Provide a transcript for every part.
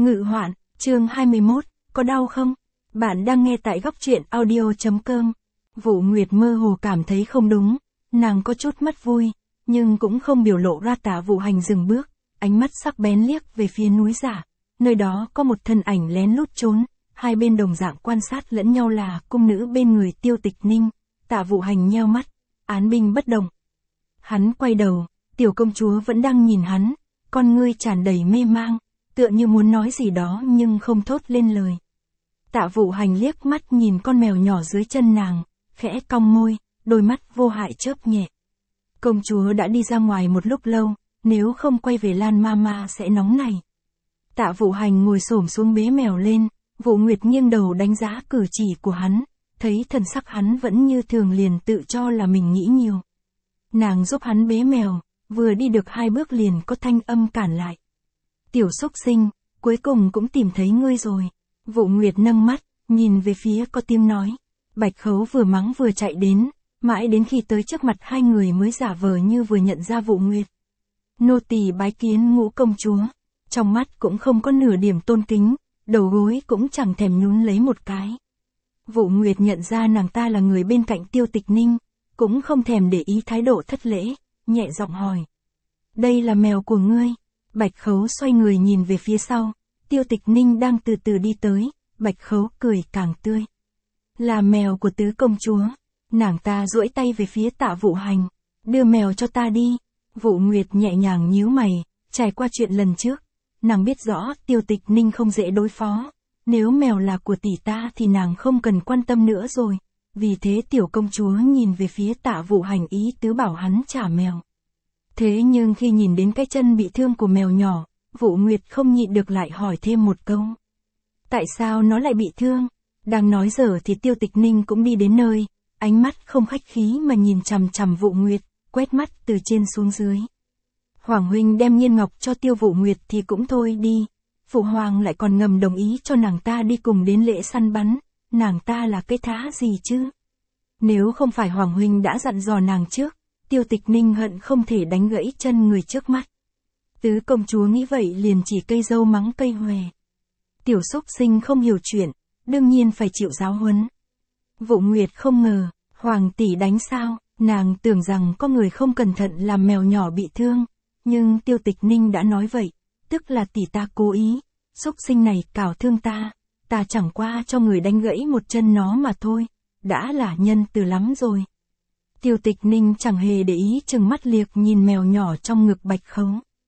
Ngự hoạn, chương 21, có đau không? Bạn đang nghe tại góc truyện audio.com. Vũ Nguyệt mơ hồ cảm thấy không đúng, nàng có chút mất vui, nhưng cũng không biểu lộ ra. Tạ Vũ Hành dừng bước, ánh mắt sắc bén liếc về phía núi giả, nơi đó có một thân ảnh lén lút trốn, hai bên đồng dạng quan sát lẫn nhau là cung nữ bên người Tiêu Tịch Ninh. Tạ Vũ Hành nheo mắt, án binh bất động. Hắn quay đầu, tiểu công chúa vẫn đang nhìn hắn, con ngươi tràn đầy mê mang, tựa như muốn nói gì đó nhưng không thốt lên lời. Tạ Vũ Hành liếc mắt nhìn con mèo nhỏ dưới chân nàng, khẽ cong môi, đôi mắt vô hại chớp nhẹ. Công chúa đã đi ra ngoài một lúc lâu, nếu không quay về Lan Mama sẽ nóng này. Tạ Vũ Hành ngồi xổm xuống bế mèo lên, Vũ Nguyệt nghiêng đầu đánh giá cử chỉ của hắn, thấy thần sắc hắn vẫn như thường liền tự cho là mình nghĩ nhiều. Nàng giúp hắn bế mèo, vừa đi được 2 bước liền có thanh âm cản lại. Tiểu xúc sinh, cuối cùng cũng tìm thấy ngươi rồi. Vũ Nguyệt nâng mắt, nhìn về phía có tiếng nói. Bạch Khấu vừa mắng vừa chạy đến, mãi đến khi tới trước mặt hai người mới giả vờ như vừa nhận ra Vũ Nguyệt. Nô tỳ bái kiến Ngũ công chúa, trong mắt cũng không có nửa điểm tôn kính, đầu gối cũng chẳng thèm nhún lấy một cái. Vũ Nguyệt nhận ra nàng ta là người bên cạnh Tiêu Tịch Ninh, cũng không thèm để ý thái độ thất lễ, nhẹ giọng hỏi. Đây là mèo của ngươi. Bạch Khấu xoay người nhìn về phía sau, Tiêu Tịch Ninh đang từ từ đi tới, Bạch Khấu cười càng tươi. Là mèo của tứ công chúa. Nàng ta duỗi tay về phía Tạ Vũ Hành, đưa mèo cho ta đi. Vũ Nguyệt nhẹ nhàng nhíu mày, trải qua chuyện lần trước, nàng biết rõ Tiêu Tịch Ninh không dễ đối phó, nếu mèo là của tỷ ta thì nàng không cần quan tâm nữa rồi. Vì thế tiểu công chúa nhìn về phía Tạ Vũ Hành ý tứ bảo hắn trả mèo. Thế nhưng khi nhìn đến cái chân bị thương của mèo nhỏ, Vũ Nguyệt không nhịn được lại hỏi thêm một câu. Tại sao nó lại bị thương? Đang nói dở thì Tiêu Tịch Ninh cũng đi đến nơi, ánh mắt không khách khí mà nhìn chằm chằm Vũ Nguyệt, quét mắt từ trên xuống dưới. Hoàng huynh đem Nhiên Ngọc cho Tiêu Vũ Nguyệt thì cũng thôi đi, Phụ Hoàng lại còn ngầm đồng ý cho nàng ta đi cùng đến lễ săn bắn, nàng ta là cái thá gì chứ? Nếu không phải Hoàng huynh đã dặn dò nàng trước, Tiêu Tịch Ninh hận không thể đánh gãy chân người trước mắt. Tứ công chúa nghĩ vậy liền chỉ cây dâu mắng cây hòe. Tiểu xúc sinh không hiểu chuyện, đương nhiên phải chịu giáo huấn. Vũ Nguyệt không ngờ, Hoàng tỷ đánh sao, nàng tưởng rằng có người không cẩn thận làm mèo nhỏ bị thương, nhưng Tiêu Tịch Ninh đã nói vậy, tức là tỷ ta cố ý, xúc sinh này cào thương ta, ta chẳng qua cho người đánh gãy một chân nó mà thôi, đã là nhân từ lắm rồi. Tiêu Tịch Ninh chẳng hề để ý chừng mắt liếc nhìn mèo nhỏ trong ngực Bạch Khấu.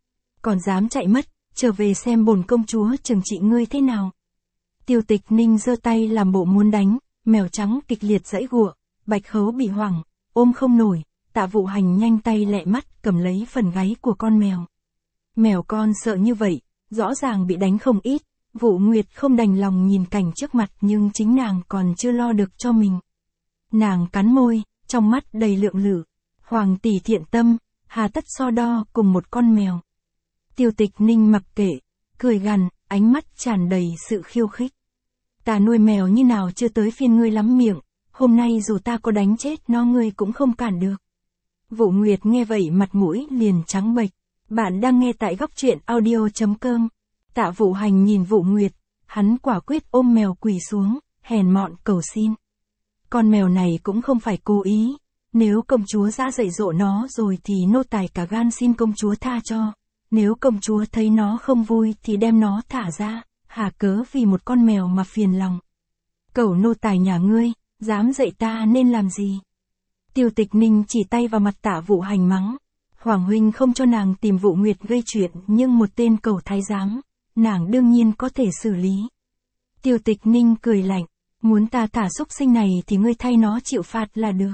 Còn dám chạy mất, trở về xem bổn công chúa trừng trị ngươi thế nào. Tiêu Tịch Ninh giơ tay làm bộ muốn đánh, mèo trắng kịch liệt giãy giụa, Bạch Khấu bị hoảng, ôm không nổi, Tạ Vũ Hành nhanh tay lẹ mắt cầm lấy phần gáy của con mèo. Mèo con sợ như vậy, rõ ràng bị đánh không ít, Vũ Nguyệt không đành lòng nhìn cảnh trước mặt nhưng chính nàng còn chưa lo được cho mình. Nàng cắn môi, trong mắt đầy lượng lự. Hoàng tỷ thiện tâm, hà tất so đo cùng một con mèo. Tiêu Tịch Ninh mặc kệ, cười gằn, ánh mắt tràn đầy sự khiêu khích. Ta nuôi mèo như nào chưa tới phiên ngươi lắm miệng, hôm nay dù ta có đánh chết nó ngươi cũng không cản được. Vũ Nguyệt nghe vậy mặt mũi liền trắng bệch. Bạn đang nghe tại góc truyện audio.com. Tạ Vũ Hành nhìn Vũ Nguyệt, hắn quả quyết ôm mèo quỳ xuống, hèn mọn cầu xin. Con mèo này cũng không phải cố ý, nếu công chúa đã dạy dỗ nó rồi thì nô tài cả gan xin công chúa tha cho, nếu công chúa thấy nó không vui thì đem nó thả ra, hà cớ vì một con mèo mà phiền lòng. Cẩu nô tài nhà ngươi, dám dạy ta nên làm gì? Tiêu Tịch Ninh chỉ tay vào mặt Tạ Vũ Hành mắng. Hoàng huynh không cho nàng tìm Vũ Nguyệt gây chuyện nhưng một tên cẩu thái giám, nàng đương nhiên có thể xử lý. Tiêu Tịch Ninh cười lạnh, muốn ta thả xúc sinh này thì ngươi thay nó chịu phạt là được.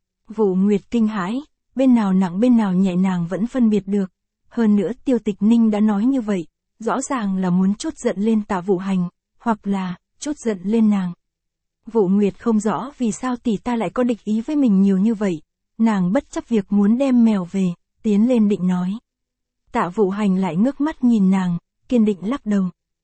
Vũ Nguyệt kinh hãi, bên nào nặng bên nào nhẹ nàng vẫn phân biệt được. Hơn nữa Tiêu Tịch Ninh đã nói như vậy, rõ ràng là muốn trút giận lên Tạ Vũ Hành, hoặc là trút giận lên nàng. Vũ Nguyệt không rõ vì sao tỷ ta lại có địch ý với mình nhiều như vậy, nàng bất chấp việc muốn đem mèo về, tiến lên định nói. Tạ Vũ Hành lại ngước mắt nhìn nàng, kiên định lắc đầu.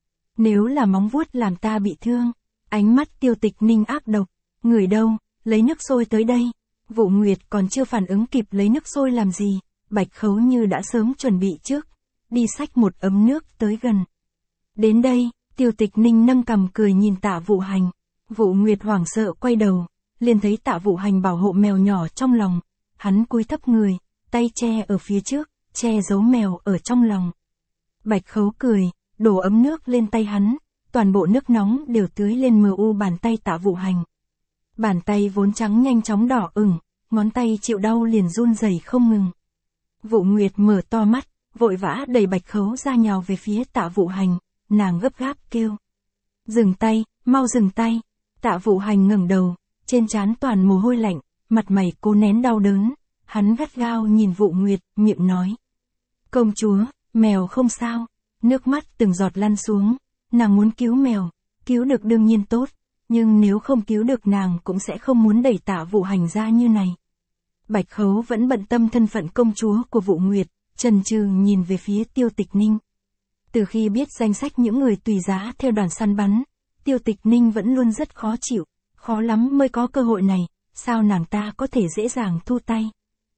Nếu là móng vuốt làm ta bị thương, ánh mắt Tiêu Tịch Ninh ác độc, người đâu, lấy nước sôi tới đây. Vũ Nguyệt còn chưa phản ứng kịp lấy nước sôi làm gì, Bạch Khấu như đã sớm chuẩn bị trước, đi xách một ấm nước tới gần. Đến đây, Tiêu Tịch Ninh nâng cằm cười nhìn Tạ Vũ Hành. Vũ Nguyệt hoảng sợ quay đầu, liền thấy Tạ Vũ Hành bảo hộ mèo nhỏ trong lòng. Hắn cúi thấp người, tay che ở phía trước, che giấu mèo ở trong lòng. Bạch Khấu cười, đổ ấm nước lên tay hắn, toàn bộ nước nóng đều tưới lên mờ u bàn tay Tạ Vũ Hành. Bàn tay vốn trắng nhanh chóng đỏ ửng, ngón tay chịu đau liền run rẩy không ngừng. Vũ Nguyệt mở to mắt, vội vã đẩy Bạch Khấu ra nhào về phía Tạ Vũ Hành, nàng gấp gáp kêu. Dừng tay, mau dừng tay. Tạ Vũ Hành ngẩng đầu, trên trán toàn mồ hôi lạnh, mặt mày cố nén đau đớn, hắn gắt gao nhìn Vũ Nguyệt, miệng nói. Công chúa, mèo không sao. Nước mắt từng giọt lăn xuống, nàng muốn cứu mèo, cứu được đương nhiên tốt, nhưng nếu không cứu được nàng cũng sẽ không muốn đẩy Tạ Vũ Hành ra như này. Bạch Khấu vẫn bận tâm thân phận công chúa của Vũ Nguyệt, chần chừ nhìn về phía Tiêu Tịch Ninh. Từ khi biết danh sách những người tùy giá theo đoàn săn bắn, Tiêu Tịch Ninh vẫn luôn rất khó chịu, khó lắm mới có cơ hội này, sao nàng ta có thể dễ dàng thu tay.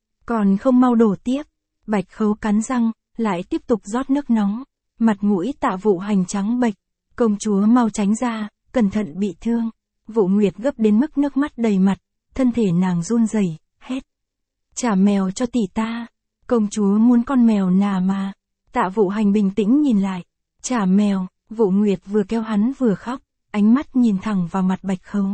Còn không mau đổ tiếp, Bạch Khấu cắn răng, lại tiếp tục rót nước nóng, mặt mũi Tạ Vũ Hành trắng bệch, công chúa mau tránh ra, cẩn thận bị thương. Vũ Nguyệt gấp đến mức nước mắt đầy mặt, thân thể nàng run rẩy, hét. Trả mèo cho tỷ ta, công chúa muốn con mèo nà mà. Tạ Vũ Hành bình tĩnh nhìn lại, trả mèo. Vũ Nguyệt vừa kêu hắn vừa khóc, ánh mắt nhìn thẳng vào mặt Bạch Khấu.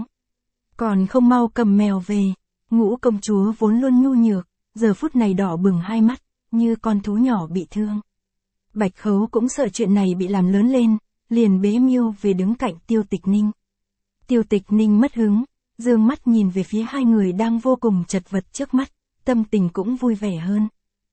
Còn không mau cầm mèo về. Ngũ công chúa vốn luôn nhu nhược, giờ phút này đỏ bừng hai mắt, như con thú nhỏ bị thương. Bạch Khấu cũng sợ chuyện này bị làm lớn lên, liền bế Miêu về đứng cạnh Tiêu Tịch Ninh. Tiêu Tịch Ninh mất hứng, dương mắt nhìn về phía hai người đang vô cùng chật vật trước mắt, tâm tình cũng vui vẻ hơn.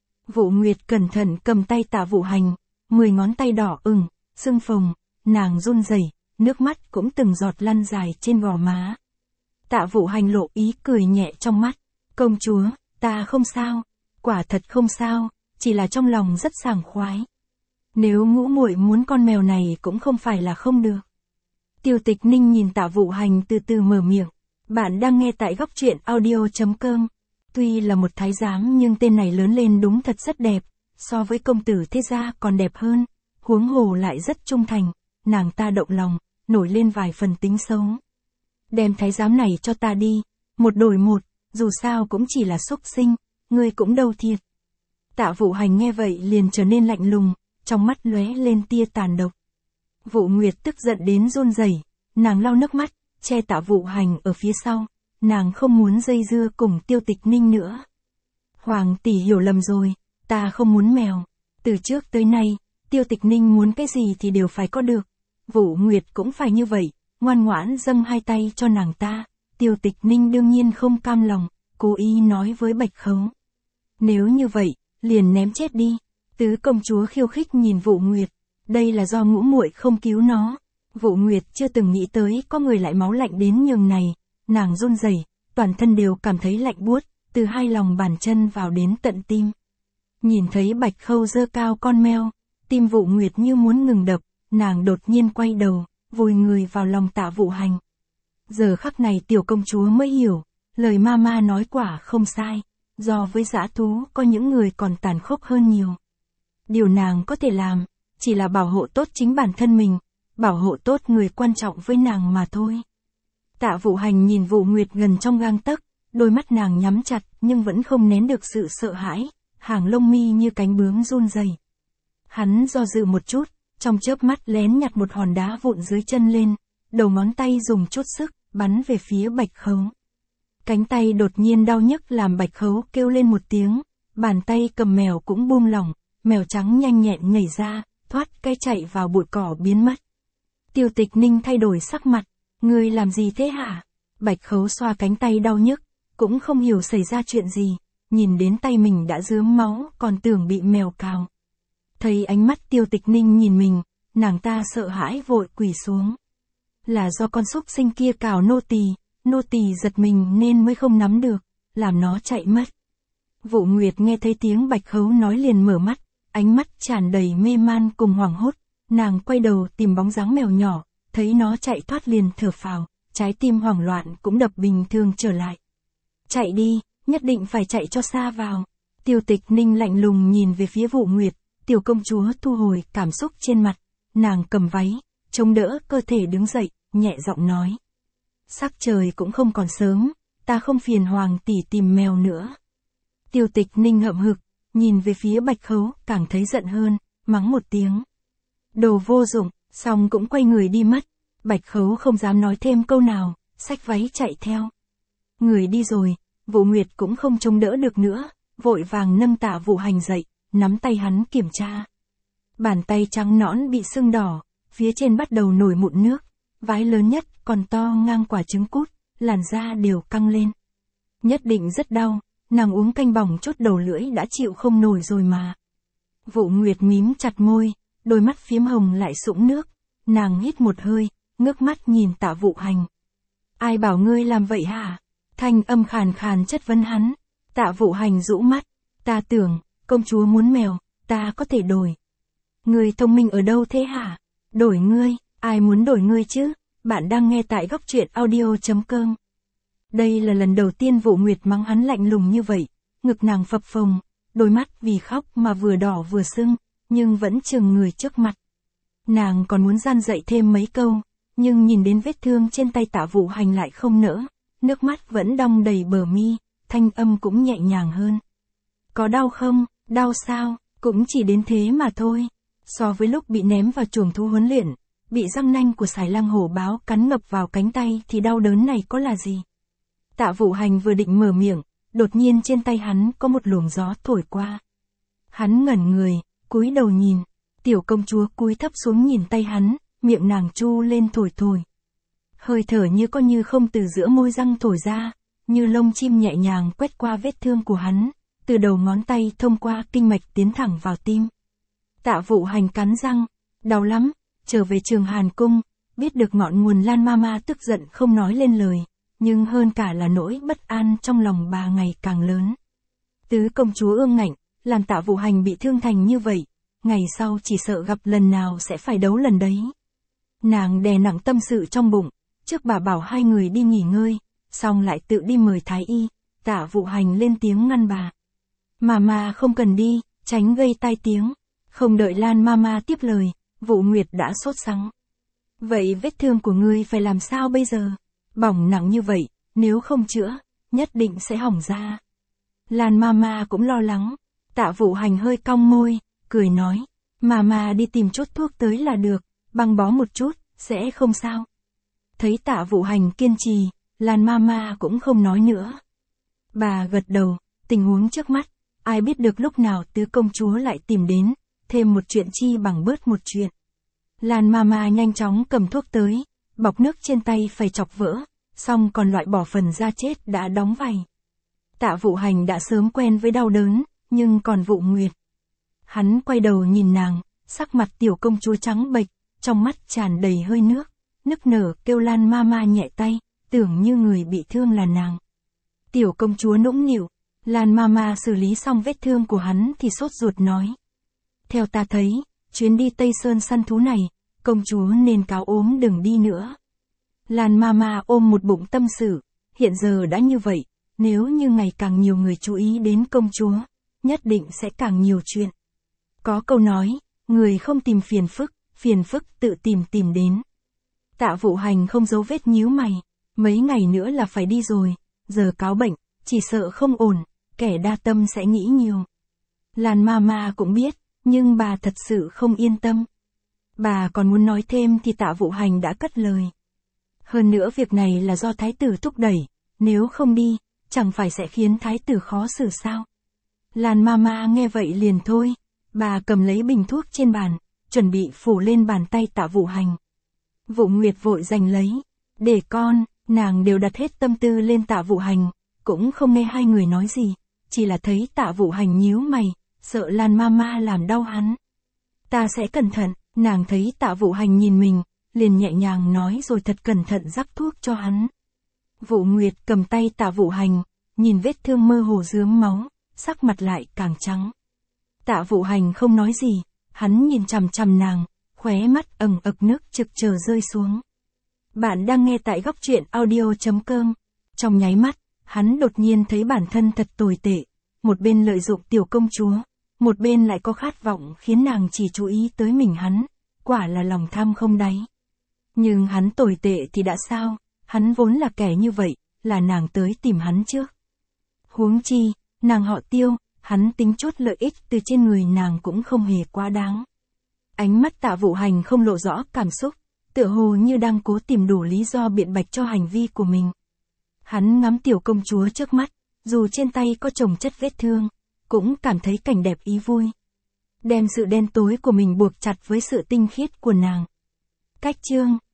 Vũ Nguyệt cẩn thận cầm tay Tạ Vũ Hành, 10 ngón tay đỏ ửng, sưng phồng, nàng run rẩy, nước mắt cũng từng giọt lăn dài trên gò má. Tạ Vũ Hành lộ ý cười nhẹ trong mắt, công chúa, ta không sao, quả thật không sao, chỉ là trong lòng rất sảng khoái. Nếu ngũ muội muốn con mèo này cũng không phải là không được. Tiêu Tịch Ninh nhìn Tạ Vũ Hành từ từ mở miệng, bạn đang nghe tại góc truyện audio.com. Tuy là một thái giám nhưng tên này lớn lên đúng thật rất đẹp, so với công tử thế gia còn đẹp hơn, huống hồ lại rất trung thành, nàng ta động lòng, nổi lên vài phần tính xấu. Đem thái giám này cho ta đi, một đổi một, dù sao cũng chỉ là xúc sinh, ngươi cũng đâu thiệt. Tạ Vũ Hành nghe vậy liền trở nên lạnh lùng, trong mắt lóe lên tia tàn độc. Vũ Nguyệt tức giận đến run rẩy, nàng lau nước mắt, che Tạ Vũ Hành ở phía sau, nàng không muốn dây dưa cùng Tiêu Tịch Ninh nữa. Hoàng tỷ hiểu lầm rồi, ta không muốn mèo. Từ trước tới nay, Tiêu Tịch Ninh muốn cái gì thì đều phải có được. Vũ Nguyệt cũng phải như vậy, ngoan ngoãn dâng hai tay cho nàng ta. Tiêu Tịch Ninh đương nhiên không cam lòng, cố ý nói với Bạch Khấu. Nếu như vậy, liền ném chết đi. Tứ công chúa khiêu khích nhìn Vũ Nguyệt, đây là do ngũ muội không cứu nó. Vũ Nguyệt chưa từng nghĩ tới có người lại máu lạnh đến nhường này, nàng run rẩy, toàn thân đều cảm thấy lạnh buốt, từ hai lòng bàn chân vào đến tận tim. Nhìn thấy Bạch Khâu giơ cao con mèo, tim Vũ Nguyệt như muốn ngừng đập, nàng đột nhiên quay đầu, vùi người vào lòng Tạ Vũ Hành. Giờ khắc này tiểu công chúa mới hiểu, lời mama nói quả không sai, do với dã thú có những người còn tàn khốc hơn nhiều. Điều nàng có thể làm, chỉ là bảo hộ tốt chính bản thân mình, bảo hộ tốt người quan trọng với nàng mà thôi. Tạ Vũ Hành nhìn Vũ Nguyệt gần trong gang tấc, đôi mắt nàng nhắm chặt nhưng vẫn không nén được sự sợ hãi, hàng lông mi như cánh bướm run rẩy. Hắn do dự một chút, trong chớp mắt lén nhặt một hòn đá vụn dưới chân lên, đầu ngón tay dùng chút sức, bắn về phía Bạch Khấu. Cánh tay đột nhiên đau nhức làm Bạch Khấu kêu lên một tiếng, bàn tay cầm mèo cũng buông lỏng, mèo trắng nhanh nhẹn nhảy ra, thoát cái chạy vào bụi cỏ biến mất. Tiêu Tịch Ninh thay đổi sắc mặt, ngươi làm gì thế hả? Bạch Khấu xoa cánh tay đau nhức, cũng không hiểu xảy ra chuyện gì, nhìn đến tay mình đã rớm máu còn tưởng bị mèo cào. Thấy ánh mắt Tiêu Tịch Ninh nhìn mình, nàng ta sợ hãi vội quỳ xuống. Là do con súc sinh kia cào nô tỳ giật mình nên mới không nắm được, làm nó chạy mất. Vũ Nguyệt nghe thấy tiếng Bạch Khấu nói liền mở mắt, ánh mắt tràn đầy mê man cùng hoảng hốt, nàng quay đầu tìm bóng dáng mèo nhỏ, thấy nó chạy thoát liền thở phào, trái tim hoảng loạn cũng đập bình thường trở lại. Chạy đi, nhất định phải chạy cho xa vào. Tiêu Tịch Ninh lạnh lùng nhìn về phía Vũ Nguyệt, tiểu công chúa thu hồi cảm xúc trên mặt, nàng cầm váy, chống đỡ cơ thể đứng dậy, nhẹ giọng nói. Sắc trời cũng không còn sớm, ta không phiền Hoàng tỷ tìm mèo nữa. Tiêu Tịch Ninh hậm hực, nhìn về phía Bạch Khấu, càng thấy giận hơn, mắng một tiếng. Đồ vô dụng, xong cũng quay người đi mất. Bạch Khấu không dám nói thêm câu nào, xách váy chạy theo. Người đi rồi, Vũ Nguyệt cũng không chống đỡ được nữa, vội vàng nâng Tạ Vũ Hành dậy, nắm tay hắn kiểm tra. Bàn tay trắng nõn bị sưng đỏ, phía trên bắt đầu nổi mụn nước, vái lớn nhất còn to ngang quả trứng cút, làn da đều căng lên. Nhất định rất đau, nàng uống canh bỏng chốt đầu lưỡi đã chịu không nổi rồi mà. Vũ Nguyệt mím chặt môi, đôi mắt phiếm hồng lại sũng nước, nàng hít một hơi, ngước mắt nhìn Tạ Vũ Hành. Ai bảo ngươi làm vậy hả? Thanh âm khàn khàn chất vấn hắn. Tạ Vũ Hành rũ mắt, ta tưởng, công chúa muốn mèo, ta có thể đổi. Ngươi thông minh ở đâu thế hả? Đổi ngươi, ai muốn đổi ngươi chứ? Bạn đang nghe tại góc truyện audio.com. Đây là lần đầu tiên Vũ Nguyệt mắng hắn lạnh lùng như vậy, ngực nàng phập phồng, đôi mắt vì khóc mà vừa đỏ vừa sưng, nhưng vẫn chừng người trước mặt. Nàng còn muốn gian dạy thêm mấy câu, nhưng nhìn đến vết thương trên tay Tạ Vũ Hành lại không nỡ, nước mắt vẫn đong đầy bờ mi, thanh âm cũng nhẹ nhàng hơn. Có đau không? Đau sao? Cũng chỉ đến thế mà thôi. So với lúc bị ném vào chuồng thú huấn luyện, bị răng nanh của Sải Lang hổ báo cắn ngập vào cánh tay thì đau đớn này có là gì? Tạ Vũ Hành vừa định mở miệng, đột nhiên trên tay hắn có một luồng gió thổi qua. Hắn ngẩn người, cúi đầu nhìn, tiểu công chúa cúi thấp xuống nhìn tay hắn, miệng nàng chu lên thổi thổi. Hơi thở như có như không từ giữa môi răng thổi ra, như lông chim nhẹ nhàng quét qua vết thương của hắn, từ đầu ngón tay thông qua kinh mạch tiến thẳng vào tim. Tạ Vũ Hành cắn răng, đau lắm, trở về Trường Hàn Cung, biết được ngọn nguồn Lan Mama tức giận không nói lên lời, nhưng hơn cả là nỗi bất an trong lòng bà ngày càng lớn. Tứ công chúa ương ngạnh, làm Tạ Vũ Hành bị thương thành như vậy, ngày sau chỉ sợ gặp lần nào sẽ phải đấu lần đấy. Nàng đè nặng tâm sự trong bụng, trước bà bảo hai người đi nghỉ ngơi, xong lại tự đi mời thái y, Tạ Vũ Hành lên tiếng ngăn bà. Mama không cần đi, tránh gây tai tiếng. Không đợi Lan Mama tiếp lời, Vũ Nguyệt đã sốt sắng. Vậy vết thương của ngươi phải làm sao bây giờ? Bỏng nặng như vậy, nếu không chữa, nhất định sẽ hỏng da. Lan Mama cũng lo lắng. Tạ Vũ Hành hơi cong môi, cười nói. Mama đi tìm chốt thuốc tới là được, băng bó một chút, sẽ không sao. Thấy Tạ Vũ Hành kiên trì, Lan Mama cũng không nói nữa. Bà gật đầu, tình huống trước mắt, ai biết được lúc nào tứ công chúa lại tìm đến, thêm một chuyện chi bằng bớt một chuyện. Lan Mama nhanh chóng cầm thuốc tới, bọc nước trên tay phải chọc vỡ, xong còn loại bỏ phần da chết đã đóng vảy. Tạ Vũ Hành đã sớm quen với đau đớn, nhưng còn Vũ Nguyệt. Hắn quay đầu nhìn nàng, sắc mặt tiểu công chúa trắng bệch, trong mắt tràn đầy hơi nước, nức nở kêu Lan Mama nhẹ tay, tưởng như người bị thương là nàng. Tiểu công chúa nũng nịu, Lan Mama xử lý xong vết thương của hắn thì sốt ruột nói. Theo ta thấy, chuyến đi Tây Sơn săn thú này, công chúa nên cáo ốm đừng đi nữa. Lan Mama ôm một bụng tâm sự, hiện giờ đã như vậy, nếu như ngày càng nhiều người chú ý đến công chúa, nhất định sẽ càng nhiều chuyện. Có câu nói, người không tìm phiền phức tự tìm đến. Tạ Vũ Hành không giấu vết nhíu mày, mấy ngày nữa là phải đi rồi, giờ cáo bệnh, chỉ sợ không ổn, kẻ đa tâm sẽ nghĩ nhiều. Lan Mama cũng biết, nhưng bà thật sự không yên tâm. Bà còn muốn nói thêm thì Tạ Vũ Hành đã cất lời. Hơn nữa việc này là do thái tử thúc đẩy, nếu không đi, chẳng phải sẽ khiến thái tử khó xử sao. Lan Mama nghe vậy liền thôi, bà cầm lấy bình thuốc trên bàn, chuẩn bị phủ lên bàn tay Tạ Vũ Hành. Vũ Nguyệt vội giành lấy, để con, nàng đều đặt hết tâm tư lên Tạ Vũ Hành, cũng không nghe hai người nói gì, chỉ là thấy Tạ Vũ Hành nhíu mày, sợ Lan Mama làm đau hắn. Ta sẽ cẩn thận, nàng thấy Tạ Vũ Hành nhìn mình, liền nhẹ nhàng nói rồi thật cẩn thận rắc thuốc cho hắn. Vũ Nguyệt cầm tay Tạ Vũ Hành, nhìn vết thương mơ hồ rướm máu, sắc mặt lại càng trắng. Tạ Vũ Hành không nói gì, hắn nhìn chằm chằm nàng, khóe mắt ẩn ực nước trực chờ rơi xuống. Bạn đang nghe tại góc truyện audio.com. Trong nháy mắt, hắn đột nhiên thấy bản thân thật tồi tệ, một bên lợi dụng tiểu công chúa, một bên lại có khát vọng khiến nàng chỉ chú ý tới mình hắn, quả là lòng tham không đáy. Nhưng hắn tồi tệ thì đã sao, hắn vốn là kẻ như vậy, là nàng tới tìm hắn trước. Huống chi, nàng họ Tiêu, hắn tính chút lợi ích từ trên người nàng cũng không hề quá đáng. Ánh mắt Tạ Vũ Hành không lộ rõ cảm xúc, tựa hồ như đang cố tìm đủ lý do biện bạch cho hành vi của mình. Hắn ngắm tiểu công chúa trước mắt, dù trên tay có chồng chất vết thương, cũng cảm thấy cảnh đẹp ý vui. Đem sự đen tối của mình buộc chặt với sự tinh khiết của nàng. Cách chương